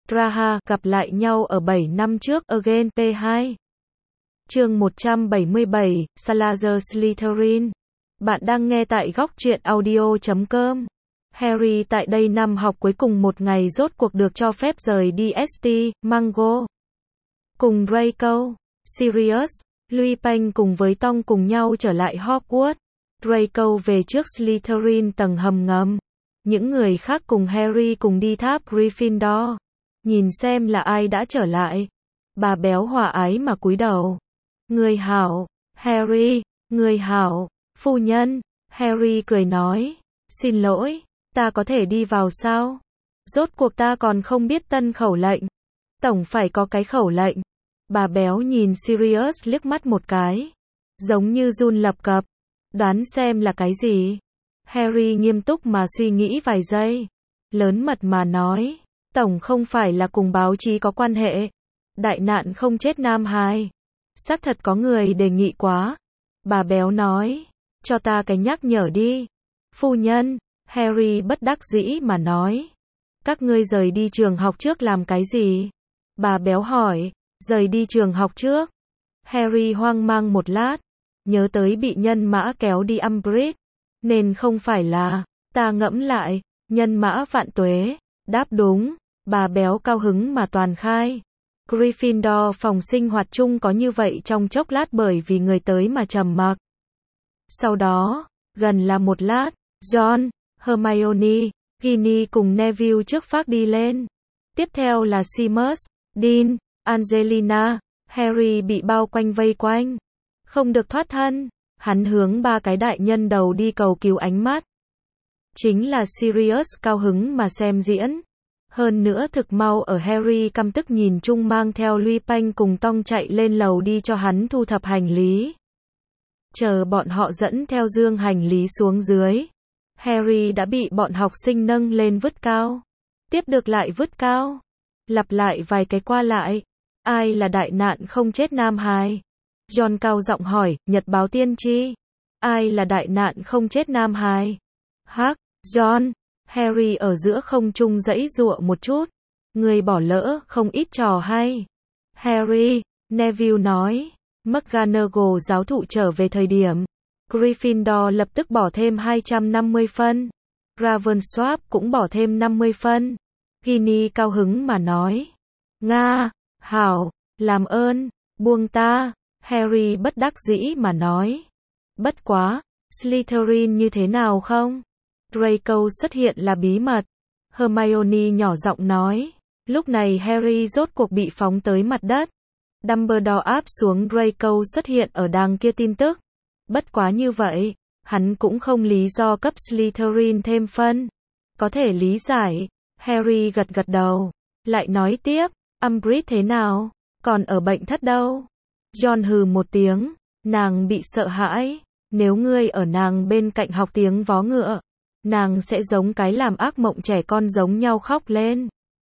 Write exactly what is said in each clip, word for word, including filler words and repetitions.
Praha gặp lại nhau ở bảy năm trước Again P hai. Chương một trăm bảy mươi bảy, Salazar Slytherin. Bạn đang nghe tại góc truyện audio chấm com. Harry tại đây năm học cuối cùng một ngày rốt cuộc được cho phép rời đi St. Mungo. Cùng Draco, Sirius, Lupin cùng với Tom cùng nhau trở lại Hogwarts. Draco về trước Slytherin tầng hầm ngầm. Những người khác cùng Harry cùng đi tháp Gryffindor. Nhìn xem là ai đã trở lại. Bà béo hòa ái mà cúi đầu. Người hảo, Harry, người hảo, phu nhân. Harry cười nói, xin lỗi, ta có thể đi vào sao? Rốt cuộc ta còn không biết tân khẩu lệnh. Tổng phải có cái khẩu lệnh. Bà béo nhìn Sirius liếc mắt một cái. Giống như run lập cập. Đoán xem là cái gì? Harry nghiêm túc mà suy nghĩ vài giây. Lớn mật mà nói. Tổng không phải là cùng báo chí có quan hệ. Đại nạn không chết nam hài. Xác thật có người đề nghị quá. Bà béo nói. Cho ta cái nhắc nhở đi. Phu nhân. Harry bất đắc dĩ mà nói. Các ngươi rời đi trường học trước làm cái gì? Bà béo hỏi. Rời đi trường học trước. Harry hoang mang một lát. Nhớ tới bị nhân mã kéo đi Umbridge. Nên không phải là. Ta ngẫm lại. Nhân mã vạn tuế. Đáp đúng. Bà béo cao hứng mà toàn khai. Gryffindor phòng sinh hoạt chung có như vậy trong chốc lát bởi vì người tới mà trầm mặc. Sau đó, gần là một lát, John, Hermione, Ginny cùng Neville trước phát đi lên. Tiếp theo là Seamus, Dean, Angelina, Harry bị bao quanh vây quanh. Không được thoát thân, hắn hướng ba cái đại nhân đầu đi cầu cứu ánh mắt. Chính là Sirius cao hứng mà xem diễn. Hơn nữa thực mau ở Harry căm tức nhìn chung mang theo Lupin cùng Tom chạy lên lầu đi cho hắn thu thập hành lý. Chờ bọn họ dẫn theo dương hành lý xuống dưới. Harry đã bị bọn học sinh nâng lên vứt cao. Tiếp được lại vứt cao. Lặp lại vài cái qua lại. Ai là đại nạn không chết nam hài? John cao giọng hỏi, nhật báo tiên tri. Ai là đại nạn không chết nam hài? Hắc, John. Harry ở giữa không trung giãy giụa một chút. Người bỏ lỡ không ít trò hay. Harry, Neville nói. McGonagall giáo thụ trở về thời điểm. Gryffindor lập tức bỏ thêm hai trăm năm mươi phân. Ravensworth cũng bỏ thêm năm mươi phân. Ginny cao hứng mà nói. Nga, hảo, làm ơn, buông ta. Harry bất đắc dĩ mà nói. Bất quá, Slytherin như thế nào không? Draco xuất hiện là bí mật. Hermione nhỏ giọng nói. Lúc này Harry rốt cuộc bị phóng tới mặt đất. Dumbledore áp xuống Draco xuất hiện ở đàng kia tin tức. Bất quá như vậy, hắn cũng không lý do cấp Slytherin thêm phân. Có thể lý giải. Harry gật gật đầu. Lại nói tiếp, Umbridge thế nào? Còn ở bệnh thất đâu? John hừ một tiếng. Nàng bị sợ hãi. Nếu ngươi ở nàng bên cạnh học tiếng vó ngựa, nàng sẽ giống cái làm ác mộng trẻ con giống nhau khóc lên.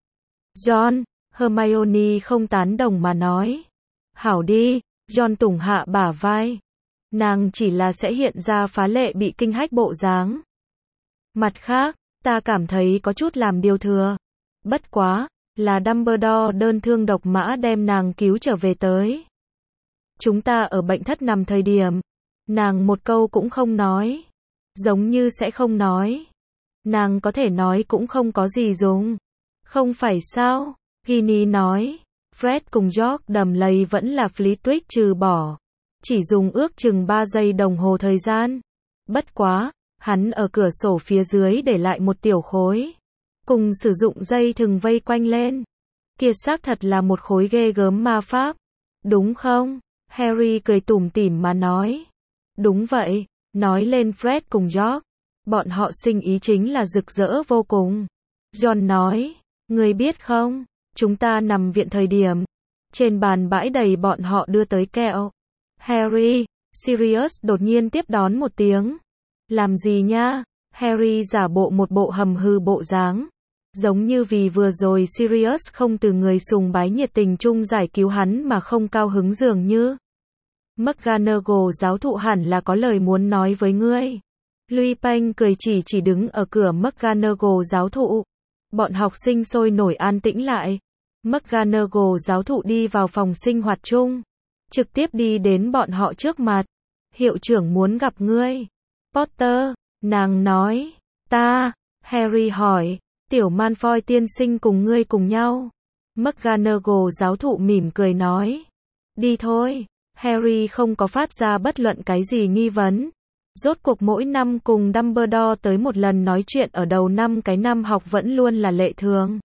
John, Hermione không tán đồng mà nói. Hảo đi, John tùng hạ bả vai. Nàng chỉ là sẽ hiện ra phá lệ bị kinh hách bộ dáng. Mặt khác, ta cảm thấy có chút làm điều thừa. Bất quá, là Dumbledore đơn thương độc mã đem nàng cứu trở về tới. Chúng ta ở bệnh thất nằm thời điểm. Nàng một câu cũng không nói. Giống như sẽ không nói. Nàng có thể nói cũng không có gì dùng. Không phải sao? Ginny nói. Fred cùng George đầm lầy vẫn là Flitwick trừ bỏ. Chỉ dùng ước chừng ba giây đồng hồ thời gian. Bất quá, hắn ở cửa sổ phía dưới để lại một tiểu khối. Cùng sử dụng dây thừng vây quanh lên. Kia xác thật là một khối ghê gớm ma pháp. Đúng không? Harry cười tủm tỉm mà nói. Đúng vậy. Nói lên Fred cùng George. Bọn họ sinh ý chính là rực rỡ vô cùng. John nói. Người biết không? Chúng ta nằm viện thời điểm. Trên bàn bãi đầy bọn họ đưa tới kẹo. Harry, Sirius đột nhiên tiếp đón một tiếng. Làm gì nha? Harry giả bộ một bộ hầm hư bộ dáng. Giống như vì vừa rồi Sirius không từ người sùng bái nhiệt tình chung giải cứu hắn mà không cao hứng dường như. McGonagall giáo thụ hẳn là có lời muốn nói với ngươi. Lupin cười chỉ chỉ đứng ở cửa McGonagall giáo thụ. Bọn học sinh sôi nổi an tĩnh lại. McGonagall giáo thụ đi vào phòng sinh hoạt chung, trực tiếp đi đến bọn họ trước mặt. Hiệu trưởng muốn gặp ngươi. Potter, nàng nói. Ta, Harry hỏi, tiểu Malfoy tiên sinh cùng ngươi cùng nhau. McGonagall giáo thụ mỉm cười nói. Đi thôi. Harry không có phát ra bất luận cái gì nghi vấn. Rốt cuộc mỗi năm cùng Dumbledore tới một lần nói chuyện ở đầu năm cái năm học vẫn luôn là lệ thường.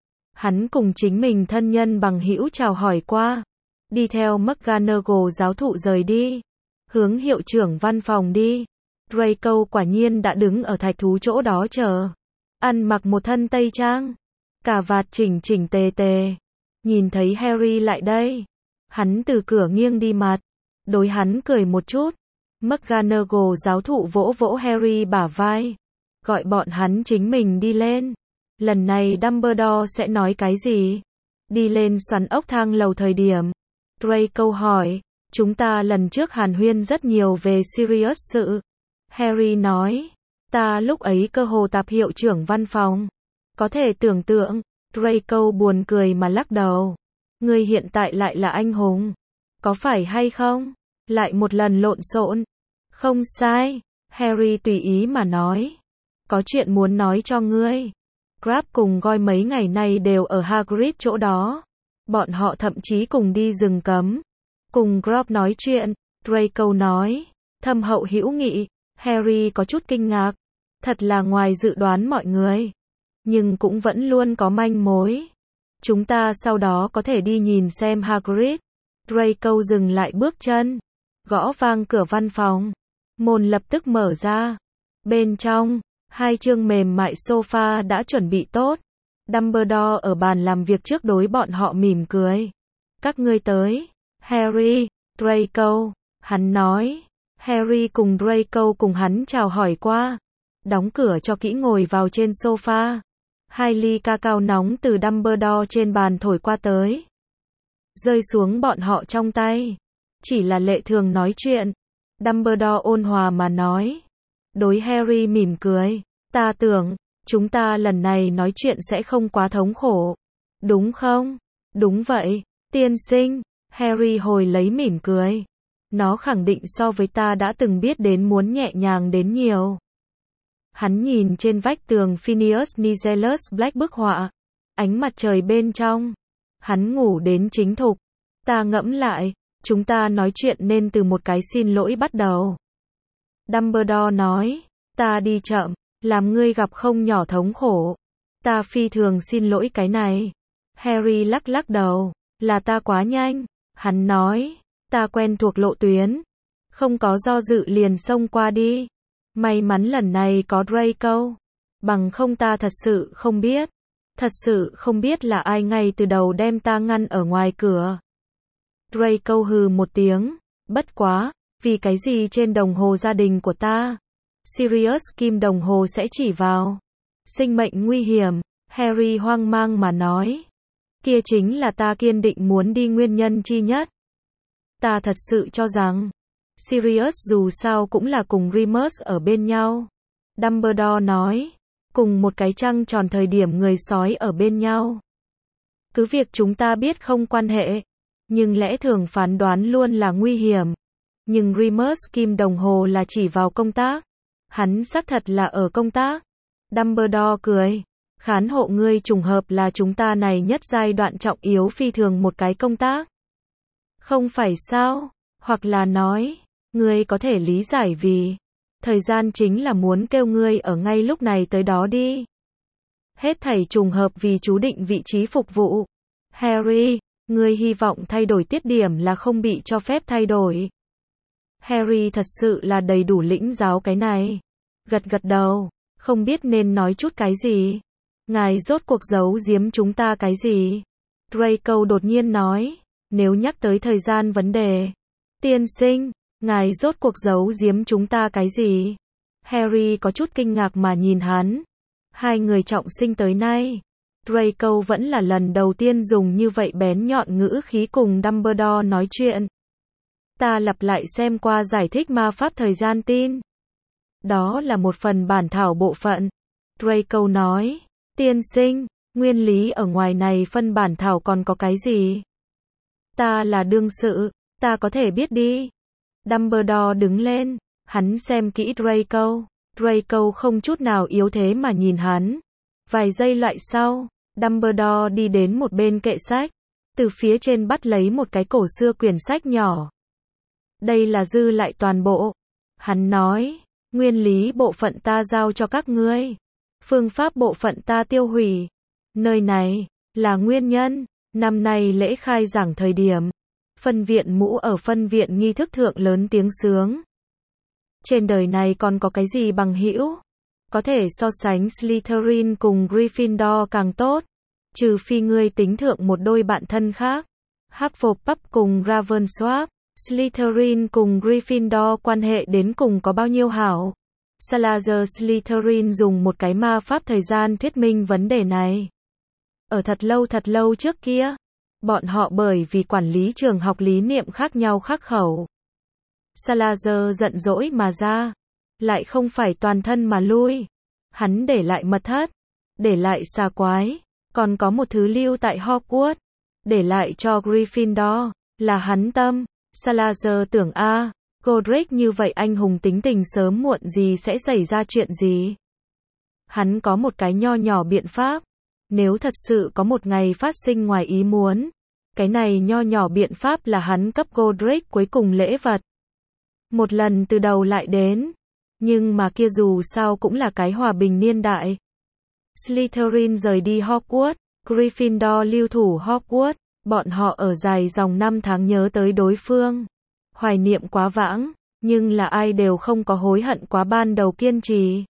Hắn cùng chính mình thân nhân bằng hữu chào hỏi qua. Đi theo McGonagall giáo thụ rời đi. Hướng hiệu trưởng văn phòng đi. Draco quả nhiên đã đứng ở thạch thú chỗ đó chờ. Ăn mặc một thân tây trang. Cà vạt chỉnh chỉnh tề tề. Nhìn thấy Harry lại đây. Hắn từ cửa nghiêng đi mặt. Đối hắn cười một chút. McGonagall giáo thụ vỗ vỗ Harry bả vai. Gọi bọn hắn chính mình đi lên. Lần này Dumbledore sẽ nói cái gì? Đi lên xoắn ốc thang lầu thời điểm. Draco hỏi. Chúng ta lần trước hàn huyên rất nhiều về Sirius sự. Harry nói. Ta lúc ấy cơ hồ tạp hiệu trưởng văn phòng. Có thể tưởng tượng. Draco buồn cười mà lắc đầu. Ngươi hiện tại lại là anh hùng. Có phải hay không? Lại một lần lộn xộn. Không sai. Harry tùy ý mà nói. Có chuyện muốn nói cho ngươi. Crabbe cùng Goyle mấy ngày nay đều ở Hagrid chỗ đó. Bọn họ thậm chí cùng đi rừng cấm. Cùng Crabbe nói chuyện. Draco nói. Thâm hậu hữu nghị. Harry có chút kinh ngạc. Thật là ngoài dự đoán mọi người. Nhưng cũng vẫn luôn có manh mối. Chúng ta sau đó có thể đi nhìn xem Hagrid. Draco dừng lại bước chân. Gõ vang cửa văn phòng. Môn lập tức mở ra. Bên trong, hai chương mềm mại sofa đã chuẩn bị tốt. Dumbledore ở bàn làm việc trước đối bọn họ mỉm cười. Các ngươi tới. Harry, Draco. Hắn nói. Harry cùng Draco cùng hắn chào hỏi qua. Đóng cửa cho kỹ ngồi vào trên sofa. Hai ly cacao nóng từ Dumbledore trên bàn thổi qua tới. Rơi xuống bọn họ trong tay. Chỉ là lệ thường nói chuyện. Dumbledore ôn hòa mà nói. Đối Harry mỉm cười. Ta tưởng, chúng ta lần này nói chuyện sẽ không quá thống khổ. Đúng không? Đúng vậy, tiên sinh. Harry hồi lấy mỉm cười. Nó khẳng định so với ta đã từng biết đến muốn nhẹ nhàng đến nhiều. Hắn nhìn trên vách tường Phineas Nigellus Black bức họa. Ánh mặt trời bên trong. Hắn ngủ đến chính thục. Ta ngẫm lại, chúng ta nói chuyện nên từ một cái xin lỗi bắt đầu. Dumbledore nói, ta đi chậm, làm ngươi gặp không nhỏ thống khổ. Ta phi thường xin lỗi cái này. Harry lắc lắc đầu, là ta quá nhanh. Hắn nói, ta quen thuộc lộ tuyến. Không có do dự liền xông qua đi. May mắn lần này có Draco. Bằng không ta thật sự không biết. Thật sự không biết là ai ngay từ đầu đem ta ngăn ở ngoài cửa. Draco hừ một tiếng. Bất quá, vì cái gì trên đồng hồ gia đình của ta? Sirius kim đồng hồ sẽ chỉ vào. Sinh mệnh nguy hiểm. Harry hoang mang mà nói. Kia chính là ta kiên định muốn đi nguyên nhân chi nhất. Ta thật sự cho rằng Sirius dù sao cũng là cùng Remus ở bên nhau. Dumbledore nói. Cùng một cái trăng tròn thời điểm người sói ở bên nhau. Cứ việc chúng ta biết không quan hệ. Nhưng lẽ thường phán đoán luôn là nguy hiểm. Nhưng Remus kim đồng hồ là chỉ vào công tác. Hắn xác thật là ở công tác. Dumbledore cười. Khán hộ ngươi trùng hợp là chúng ta này nhất giai đoạn trọng yếu phi thường một cái công tác. Không phải sao? Hoặc là nói, ngươi có thể lý giải vì thời gian chính là muốn kêu ngươi ở ngay lúc này tới đó đi. Hết thảy trùng hợp vì chú định vị trí phục vụ. Harry, ngươi hy vọng thay đổi tiết điểm là không bị cho phép thay đổi. Harry thật sự là đầy đủ lĩnh giáo cái này. Gật gật đầu, không biết nên nói chút cái gì. Ngài rốt cuộc giấu giếm chúng ta cái gì? Draco đột nhiên nói, nếu nhắc tới thời gian vấn đề. Tiên sinh, ngài rốt cuộc giấu giếm chúng ta cái gì? Harry có chút kinh ngạc mà nhìn hắn. Hai người trọng sinh tới nay. Draco vẫn là lần đầu tiên dùng như vậy bén nhọn ngữ khí cùng Dumbledore nói chuyện. Ta lặp lại xem qua giải thích ma pháp thời gian tin. Đó là một phần bản thảo bộ phận. Draco nói, tiên sinh, Nguyên lý ở ngoài này phân bản thảo còn có cái gì? Ta là đương sự, ta có thể biết đi. Dumbledore đứng lên, hắn xem kỹ Draco. Draco không chút nào yếu thế mà nhìn hắn. Vài giây lại sau, Dumbledore đi đến một bên kệ sách, từ phía trên bắt lấy một cái cổ xưa quyển sách nhỏ. Đây là dư lại toàn bộ. Hắn nói, nguyên lý bộ phận ta giao cho các ngươi. Phương pháp bộ phận ta tiêu hủy. Nơi này, là nguyên nhân. Năm nay lễ khai giảng thời điểm, phân viện mũ ở phân viện nghi thức thượng lớn tiếng sướng. Trên đời này còn có cái gì bằng hữu? Có thể so sánh Slytherin cùng Gryffindor càng tốt. Trừ phi ngươi tính thượng một đôi bạn thân khác. Hufflepuff cùng Ravensworth. Slytherin cùng Gryffindor quan hệ đến cùng có bao nhiêu hảo? Salazar Slytherin dùng một cái ma pháp thời gian thuyết minh vấn đề này. Ở thật lâu thật lâu trước kia, bọn họ bởi vì quản lý trường học lý niệm khác nhau khắc khẩu. Salazar giận dỗi mà ra, lại không phải toàn thân mà lui. Hắn để lại mật thất, để lại xà quái, còn có một thứ lưu tại Hogwarts, để lại cho Gryffindor, là hắn tâm. Salazar tưởng a, Godric như vậy anh hùng tính tình sớm muộn gì sẽ xảy ra chuyện gì. Hắn có một cái nho nhỏ biện pháp. Nếu thật sự có một ngày phát sinh ngoài ý muốn, cái này nho nhỏ biện pháp là hắn cấp Godric cuối cùng lễ vật. Một lần từ đầu lại đến. Nhưng mà kia dù sao cũng là cái hòa bình niên đại. Slytherin rời đi Hogwarts, Gryffindor lưu thủ Hogwarts, bọn họ ở dài dòng năm tháng nhớ tới đối phương. Hoài niệm quá vãng, nhưng là ai đều không có hối hận quá ban đầu kiên trì.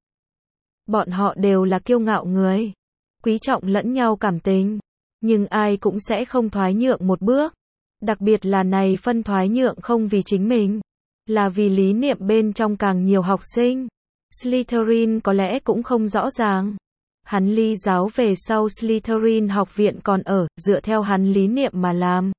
Bọn họ đều là kiêu ngạo người, quý trọng lẫn nhau cảm tình, nhưng ai cũng sẽ không thoái nhượng một bước. Đặc biệt là này phân thoái nhượng không vì chính mình, là vì lý niệm bên trong càng nhiều học sinh. Slytherin có lẽ cũng không rõ ràng. Hắn ly giáo về sau Slytherin học viện còn ở, dựa theo hắn lý niệm mà làm.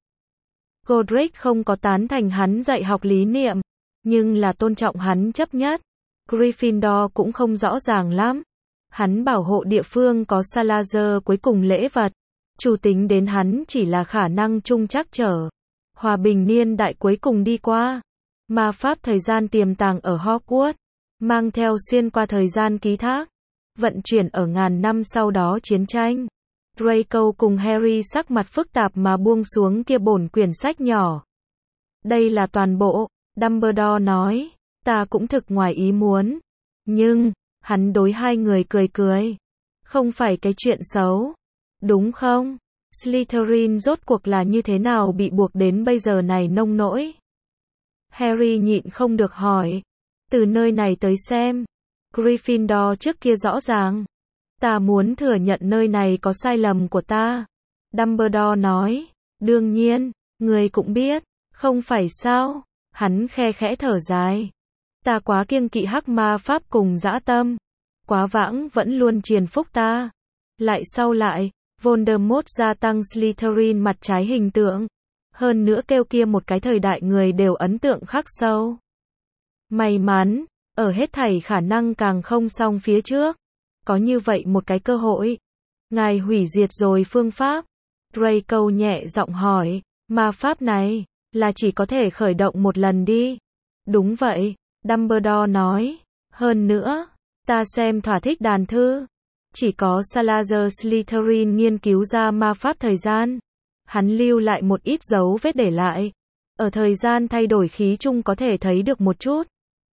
Godric không có tán thành hắn dạy học lý niệm, nhưng là tôn trọng hắn chấp nhất. Gryffindor cũng không rõ ràng lắm. Hắn bảo hộ địa phương có Salazar cuối cùng lễ vật. Chủ tính đến hắn chỉ là khả năng chung chắc trở. Hòa bình niên đại cuối cùng đi qua. Ma pháp thời gian tiềm tàng ở Hogwarts, mang theo xuyên qua thời gian ký thác, vận chuyển ở ngàn năm sau đó chiến tranh. Draco cùng Harry sắc mặt phức tạp mà buông xuống kia bổn quyển sách nhỏ. Đây là toàn bộ, Dumbledore nói, ta cũng thực ngoài ý muốn. Nhưng, hắn đối hai người cười cười. Không phải cái chuyện xấu, đúng không? Slytherin rốt cuộc là như thế nào bị buộc đến bây giờ này nông nỗi? Harry nhịn không được hỏi. Từ nơi này tới xem, Gryffindor trước kia rõ ràng. Ta muốn thừa nhận nơi này có sai lầm của ta. Dumbledore nói. Đương nhiên, người cũng biết, không phải sao? Hắn khe khẽ thở dài. Ta quá kiêng kỵ hắc ma pháp cùng dã tâm. Quá vãng vẫn luôn triền phúc ta. Lại sau lại, Voldemort gia tăng Slytherin mặt trái hình tượng. Hơn nữa kêu kia một cái thời đại người đều ấn tượng khắc sâu. May mắn, ở hết thảy khả năng càng không xong phía trước. Có như vậy một cái cơ hội. Ngài hủy diệt rồi phương pháp. Draco nhẹ giọng hỏi, ma pháp này, là chỉ có thể khởi động một lần đi. Đúng vậy, Dumbledore nói. Hơn nữa, ta xem thỏa thích đàn thư. Chỉ có Salazar Slytherin nghiên cứu ra ma pháp thời gian. Hắn lưu lại một ít dấu vết để lại. Ở thời gian thay đổi khí chung có thể thấy được một chút.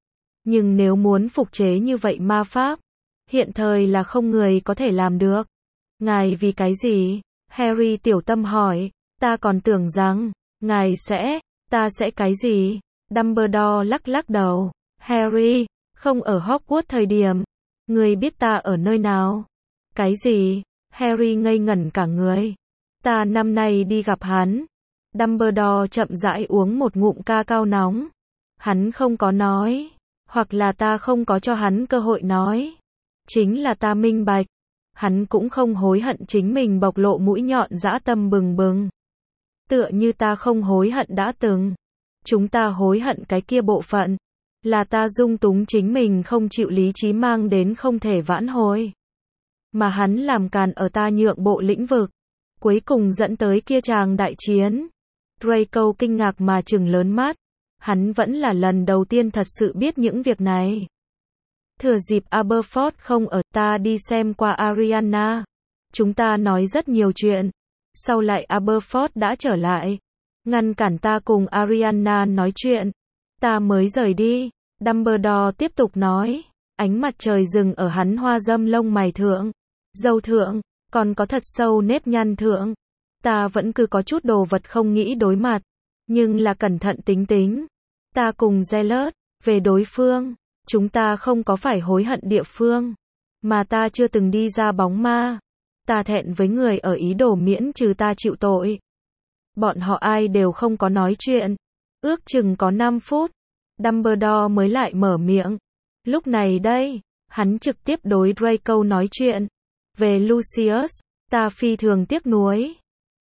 Nhưng nếu muốn phục chế như vậy ma pháp, hiện thời là không người có thể làm được. Ngài vì cái gì? Harry tiểu tâm hỏi. Ta còn tưởng rằng, ngài sẽ, ta sẽ cái gì? Dumbledore lắc lắc đầu. Harry, không ở Hogwarts thời điểm. Người biết ta ở nơi nào? Cái gì? Harry ngây ngẩn cả người. Ta năm nay đi gặp hắn. Dumbledore chậm rãi uống một ngụm ca cao nóng. Hắn không có nói. Hoặc là ta không có cho hắn cơ hội nói. Chính là ta minh bạch. Hắn cũng không hối hận chính mình bộc lộ mũi nhọn dã tâm bừng bừng. Tựa như ta không hối hận đã từng. Chúng ta hối hận cái kia bộ phận. Là ta dung túng chính mình không chịu lý trí mang đến không thể vãn hồi. mà hắn làm càn ở ta nhượng bộ lĩnh vực, cuối cùng dẫn tới kia tràng đại chiến. Draco kinh ngạc mà trừng lớn mắt, hắn vẫn là lần đầu tiên thật sự biết những việc này. Thừa dịp Aberforth không ở, ta đi xem qua Arianna. Chúng ta nói rất nhiều chuyện. Sau lại Aberforth đã trở lại, ngăn cản ta cùng Arianna nói chuyện. Ta mới rời đi. Dumbledore tiếp tục nói, ánh mặt trời dừng ở hắn hoa dâm lông mày thượng, râu thượng, còn có thật sâu nếp nhăn thượng. Ta vẫn cứ có chút đồ vật không nghĩ đối mặt, nhưng là cẩn thận tính tính. Ta cùng Zealot, về đối phương, chúng ta không có phải hối hận địa phương, mà ta chưa từng đi ra bóng ma. Ta thẹn với người ở ý đồ miễn trừ ta chịu tội. Bọn họ ai đều không có nói chuyện. Ước chừng có năm phút, Dumbledore mới lại mở miệng. Lúc này đây, hắn trực tiếp đối Draco nói chuyện. Về Lucius, ta phi thường tiếc nuối.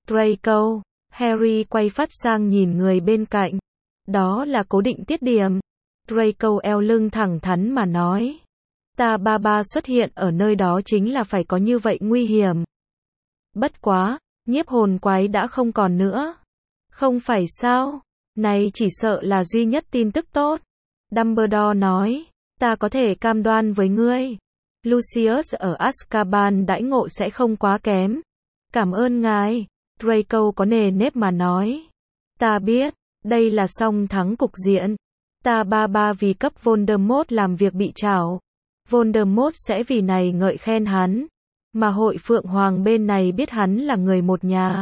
Draco, Harry quay phát sang nhìn người bên cạnh. Đó là cố định tiết điểm. Draco eo lưng thẳng thắn mà nói. Ta ba ba xuất hiện ở nơi đó chính là phải có như vậy nguy hiểm. Bất quá, nhiếp hồn quái đã không còn nữa. Không phải sao? Này chỉ sợ là duy nhất tin tức tốt. Dumbledore nói, ta có thể cam đoan với ngươi. Lucius ở Azkaban đãi ngộ sẽ không quá kém. Cảm ơn ngài. Draco có nề nếp mà nói. Ta biết, đây là song thắng cục diện. Ta ba ba vì cấp Voldemort làm việc bị trảo. Voldemort sẽ vì này ngợi khen hắn. Mà hội Phượng Hoàng bên này biết hắn là người một nhà.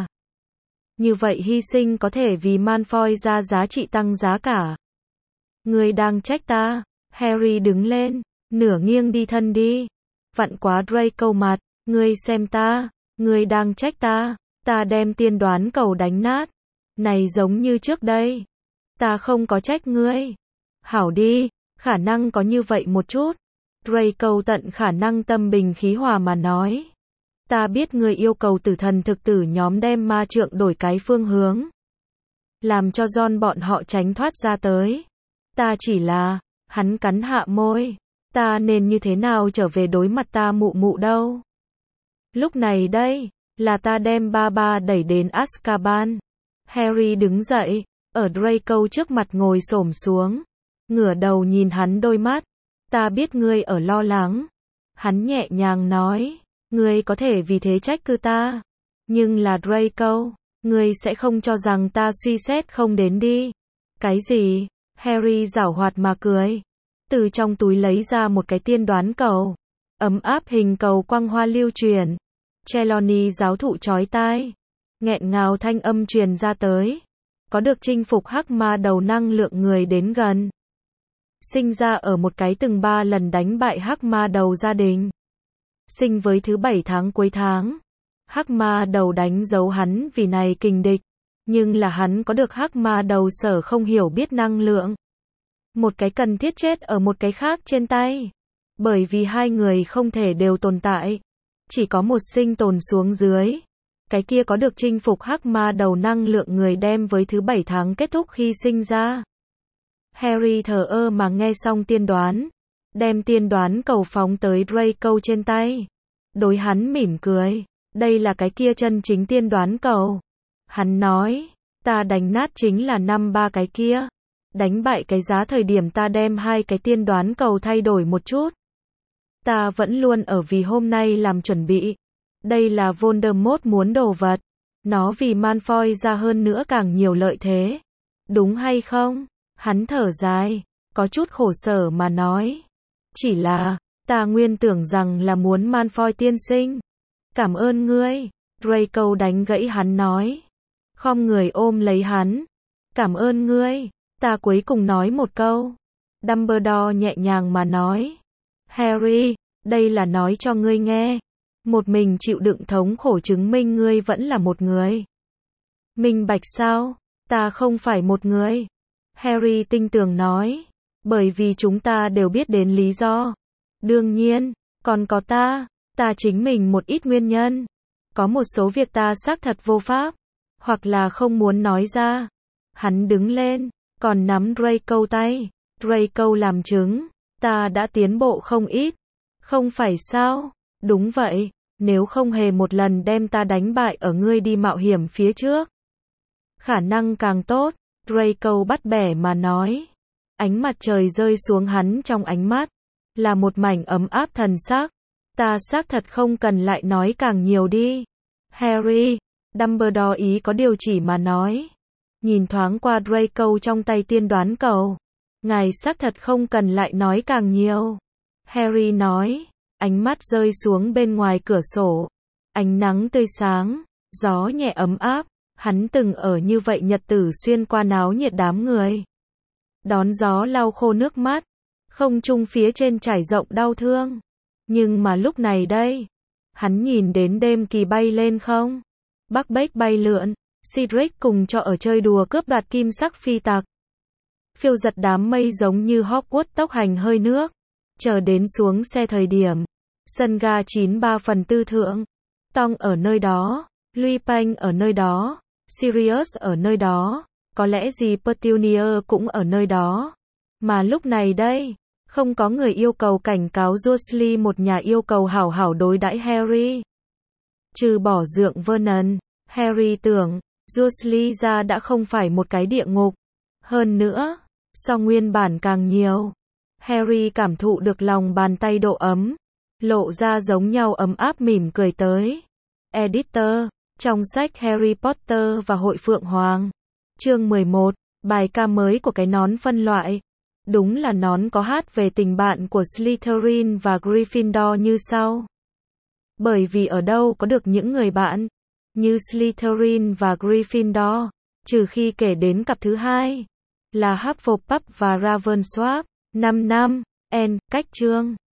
Như vậy hy sinh có thể vì Malfoy ra giá trị tăng giá cả. Ngươi đang trách ta. Harry đứng lên, nửa nghiêng đi thân đi. Vặn quá Draco mặt. Ngươi xem ta. Ngươi đang trách ta. Ta đem tiên đoán cầu đánh nát. Này giống như trước đây. Ta không có trách ngươi. Hảo đi, khả năng có như vậy một chút. Draco tận khả năng tâm bình khí hòa mà nói. Ta biết ngươi yêu cầu tử thần thực tử nhóm đem ma trượng đổi cái phương hướng. Làm cho John bọn họ tránh thoát ra tới. Ta chỉ là, hắn cắn hạ môi. Ta nên như thế nào trở về đối mặt ta mụ mụ đâu. Lúc này đây, là ta đem ba ba đẩy đến Azkaban. Harry đứng dậy, ở Draco trước mặt ngồi xổm xuống. Ngửa đầu nhìn hắn đôi mắt. Ta biết ngươi ở lo lắng. Hắn nhẹ nhàng nói. Ngươi có thể vì thế trách cứ ta. Nhưng là Draco, ngươi sẽ không cho rằng ta suy xét không đến đi. Cái gì? Harry giảo hoạt mà cười. Từ trong túi lấy ra một cái tiên đoán cầu. Ấm áp hình cầu quang hoa lưu truyền. Trelawney giáo thụ chói tai. Nghẹn ngào thanh âm truyền ra tới. Có được chinh phục hắc ma đầu năng lượng người đến gần. Sinh ra ở một cái từng ba lần đánh bại hắc ma đầu gia đình. Sinh với thứ bảy tháng cuối tháng. Hắc ma đầu đánh dấu hắn vì này kình địch. Nhưng là hắn có được hắc ma đầu sở không hiểu biết năng lượng. Một cái cần thiết chết ở một cái khác trên tay. Bởi vì hai người không thể đều tồn tại. Chỉ có một sinh tồn xuống dưới. Cái kia có được chinh phục hắc ma đầu năng lượng người đem với thứ bảy tháng kết thúc khi sinh ra. Harry thờ ơ mà nghe xong tiên đoán. Đem tiên đoán cầu phóng tới Draco trên tay. Đối hắn mỉm cười. Đây là cái kia chân chính tiên đoán cầu. Hắn nói. Ta đánh nát chính là năm ba cái kia. Đánh bại cái giá thời điểm ta đem hai cái tiên đoán cầu thay đổi một chút. Ta vẫn luôn ở vì hôm nay làm chuẩn bị. Đây là Voldemort muốn đồ vật. Nó vì Malfoy ra hơn nữa càng nhiều lợi thế. Đúng hay không? Hắn thở dài. Có chút khổ sở mà nói. Chỉ là, ta nguyên tưởng rằng là muốn Malfoy tiên sinh. Cảm ơn ngươi. Draco đánh gãy hắn nói. Khom người ôm lấy hắn. Cảm ơn ngươi. Ta cuối cùng nói một câu. Dumbledore nhẹ nhàng mà nói. Harry, đây là nói cho ngươi nghe. Một mình chịu đựng thống khổ chứng minh ngươi vẫn là một người. Minh bạch sao? Ta không phải một người. Harry tinh tường nói. Bởi vì chúng ta đều biết đến lý do. Đương nhiên, còn có ta. Ta chính mình một ít nguyên nhân. Có một số việc ta xác thật vô pháp. Hoặc là không muốn nói ra. Hắn đứng lên. Còn nắm Draco tay. Draco làm chứng. Ta đã tiến bộ không ít. Không phải sao? Đúng vậy. nếu không hề một lần đem ta đánh bại ở ngươi đi mạo hiểm phía trước. Khả năng càng tốt, Draco bắt bẻ mà nói. Ánh mặt trời rơi xuống hắn trong ánh mắt, là một mảnh ấm áp thần sắc. Ta xác thật không cần lại nói càng nhiều đi. Harry, Dumbledore ý có điều chỉ mà nói. Nhìn thoáng qua Draco trong tay tiên đoán cầu. Ngài xác thật không cần lại nói càng nhiều. Harry nói, ánh mắt rơi xuống bên ngoài cửa sổ. Ánh nắng tươi sáng, gió nhẹ ấm áp. Hắn từng ở như vậy nhật tử xuyên qua náo nhiệt đám người. Đón gió lau khô nước mắt. Không trung phía trên trải rộng đau thương. Nhưng mà lúc này đây, hắn nhìn đến đêm kỳ bay lên không. Bắc Bách bay lượn, Cedric cùng cho ở chơi đùa cướp đoạt kim sắc phi tặc. Phiêu giật đám mây giống như Hogwarts tốc hành hơi nước. Chờ đến xuống xe thời điểm. Sân ga chín ba phần tư thượng. Tong ở nơi đó, Lupin ở nơi đó, Sirius ở nơi đó, có lẽ gì Petunia cũng ở nơi đó. Mà lúc này đây, không có người yêu cầu cảnh cáo Dursley một nhà yêu cầu hảo hảo đối đãi Harry. Trừ bỏ dượng Vernon, Harry tưởng, Dursley ra đã không phải một cái địa ngục. Hơn nữa, so nguyên bản càng nhiều. Harry cảm thụ được lòng bàn tay độ ấm, lộ ra giống nhau ấm áp mỉm cười tới. Editor, trong sách Harry Potter và Hội Phượng Hoàng. Chương mười một, bài ca mới của cái nón phân loại. Đúng là nón có hát về tình bạn của Slytherin và Gryffindor như sau. Bởi vì ở đâu có được những người bạn như Slytherin và Gryffindor, trừ khi kể đến cặp thứ hai là Hufflepuff và Ravenclaw. năm năm, N, cách chương